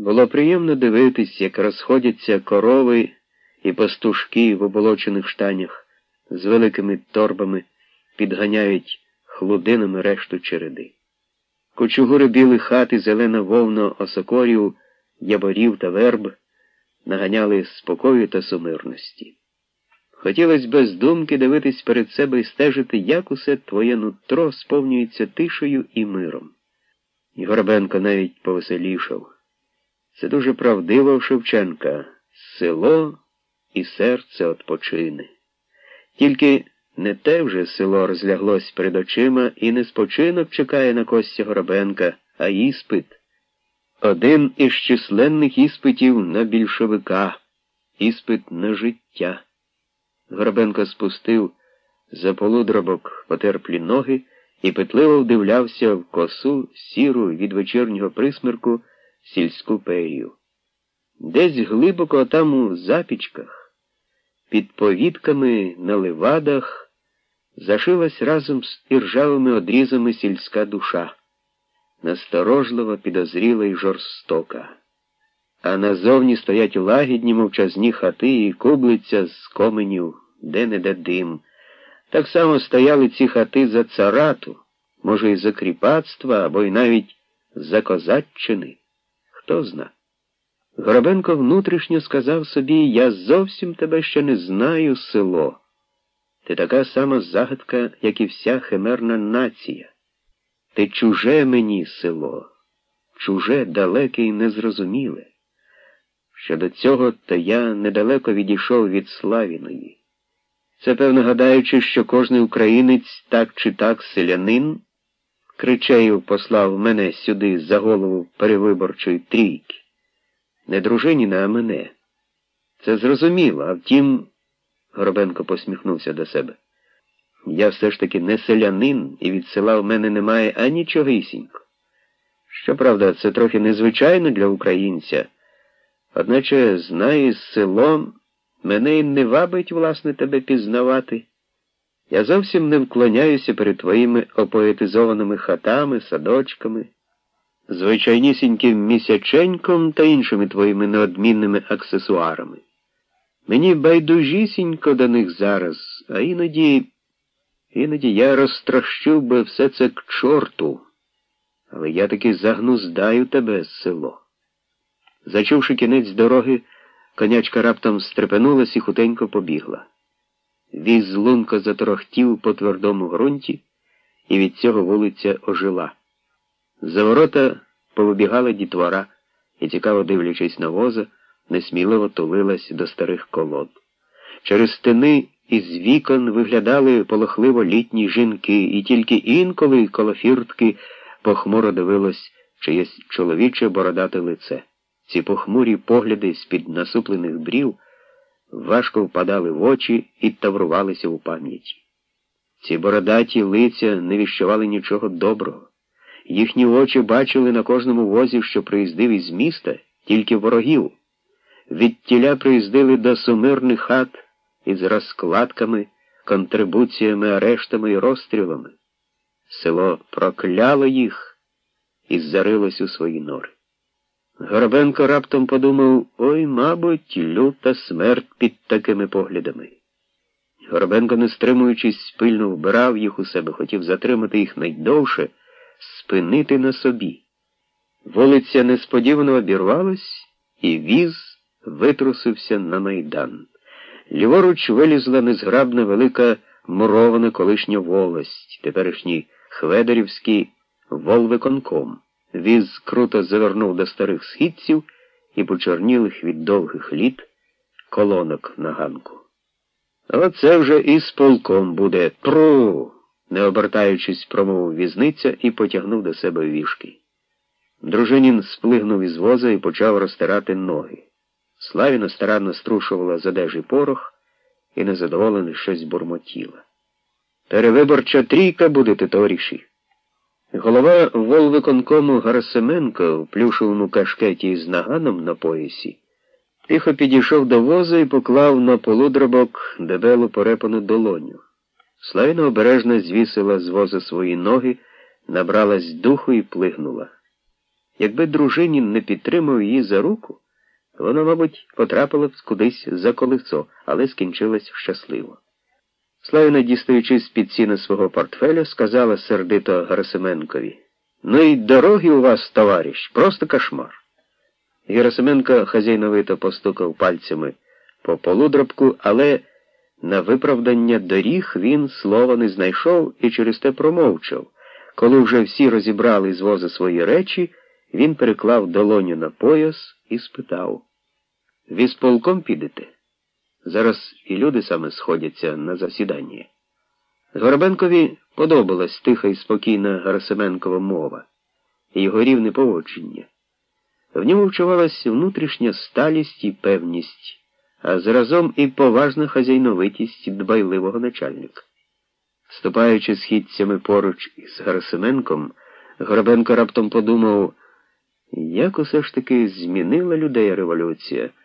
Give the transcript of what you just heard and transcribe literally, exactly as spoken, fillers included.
Було приємно дивитись, як розходяться корови і пастушки в оболочених штанях з великими торбами, підганяють хлудинами решту череди. Кучугури білих хат і зелена вовна осокорів, яборів та верб наганяли спокою та сумирності. Хотілося без думки дивитись перед себе і стежити, як усе твоє нутро сповнюється тишею і миром. І Горобенко навіть повеселішав. Це дуже правдиво в Шевченка. Село і серце отпочине. Тільки не те вже село розляглось перед очима, і не спочинок чекає на Костя Горобенка, а іспит. Один із численних іспитів на більшовика. Іспит на життя. Горобенко спустив за полудробок потерплі ноги і петливо вдивлявся в косу, сіру від вечірнього присмерку сільську перію. Десь глибоко там у запічках, під повітками на левадах, зашилась разом з іржавими одрізами сільська душа, насторожлива, підозріла й жорстока. А назовні стоять лагідні мовчазні хати і кублиця з коменів, де-не-де дим. Так само стояли ці хати за царату, може, і за кріпацтва, або й навіть за козаччини. Хто зна. Горобенко внутрішньо сказав собі: «Я зовсім тебе ще не знаю, село. Ти така сама загадка, як і вся химерна нація. Ти чуже мені, село, чуже, далеке і незрозуміле. Щодо цього, то я недалеко відійшов від Славіної. Це, певно, гадаючи, що кожний українець так чи так селянин, Кричеїв послав мене сюди за голову перевиборчої трійки. Не дружиніна, а мене. Це зрозуміло, а втім, Горобенко посміхнувся до себе, я все ж таки не селянин, і від села в мене немає анічогісінько. Щоправда, це трохи незвичайно для українця, одначе, знає село, мене й не вабить, власне, тебе пізнавати. Я зовсім не вклоняюся перед твоїми опоетизованими хатами, садочками, звичайнісіньким місяченьком та іншими твоїми неодмінними аксесуарами. Мені байдужісінько до них зараз, а іноді, іноді я розтрощив би все це к чорту, але я таки загнуздаю тебе, село». Зачувши кінець дороги, конячка раптом стрепенулась і хутенько побігла. Віз лунко заторохтів по твердому ґрунті, і від цього вулиця ожила. За ворота повибігала дітвора і, цікаво дивлячись на воза, несміливо тулилась до старих колод. Через стіни із вікон виглядали полохливо літні жінки, і тільки інколи коло фіртки похмуро дивилось чиєсь чоловіче бородате лице. Ці похмурі погляди з-під насуплених брів важко впадали в очі і таврувалися у пам'яті. Ці бородаті лиця не віщували нічого доброго. Їхні очі бачили на кожному возі, що приїздив із міста, тільки ворогів. Відтіля приїздили до сумирних хат із розкладками, контрибуціями, арештами і розстрілами. Село прокляло їх і зарилось у свої нори. Горобенко раптом подумав: ой, мабуть, люта смерть під такими поглядами. Горобенко, не стримуючись, пильно вбирав їх у себе, хотів затримати їх найдовше, спинити на собі. Вулиця несподівано обірвалась, і віз витрусився на майдан. Ліворуч вилізла незграбна велика мурована колишня волость, теперішній Хведерівський волвиконком. Віз круто завернув до старих східців і почорнілих від довгих літ колонок на ганку. «Оце вже і з полком буде. Тру!» не обертаючись, промовив візниця і потягнув до себе вішки. Дружинін сплигнув із воза і почав розтирати ноги. Славіна старанно струшувала з одежі порох і незадоволено щось бурмотіла. «Перевиборча трійка будете, товариші». Голова волвиконкому Гарасименко в плюшовому кашкеті з наганом на поясі тихо підійшов до воза і поклав на полудробок дебелу порепану долоню. Славіна обережно звісила з воза свої ноги, набралась духу і плигнула. Якби Дружинін не підтримав її за руку, вона, мабуть, потрапила б кудись за колесо, але скінчилась щасливо. Славіна, дістаючи з-під сіна свого портфеля, сказала сердито Герасименкові: «Ну й дороги у вас, товариш, просто кошмар». Герасименко хазяйновито постукав пальцями по полудробку, але на виправдання доріг він слова не знайшов і через те промовчав. Коли вже всі розібрали з воза свої речі, він переклав долоню на пояс і спитав: «Вісполком підете? Зараз і люди саме сходяться на засідання». Горобенкові подобалась тиха і спокійна Герасименкова мова і його рівне поводження. В ньому вчувалась внутрішня сталість і певність, а заразом і поважна хазяйновитість дбайливого начальника. Ступаючи східцями поруч із Герасименком, Горобенко раптом подумав, як усе ж таки змінила людей революція,